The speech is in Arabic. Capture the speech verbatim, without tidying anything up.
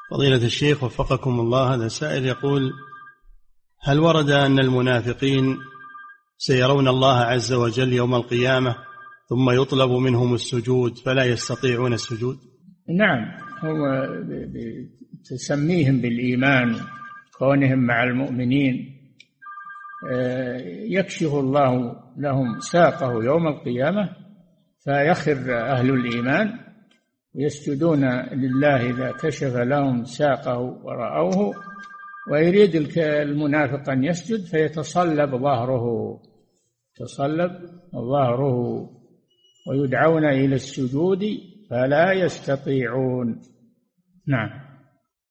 فضيلة الشيخ وفقكم الله، هذا سائل يقول: هل ورد أن المنافقين سيرون الله عز وجل يوم القيامة ثم يطلب منهم السجود فلا يستطيعون السجود؟ نعم، هو تسميهم بالإيمان، كونهم مع المؤمنين، يكشف الله لهم ساقه يوم القيامة فيخر أهل الإيمان يسجدون لله إذا كشف لهم ساقه ورأوه، ويريد المنافق أن يسجد فيتصلب ظهره تصلب ظهره ويدعون إلى السجود فلا يستطيعون. نعم.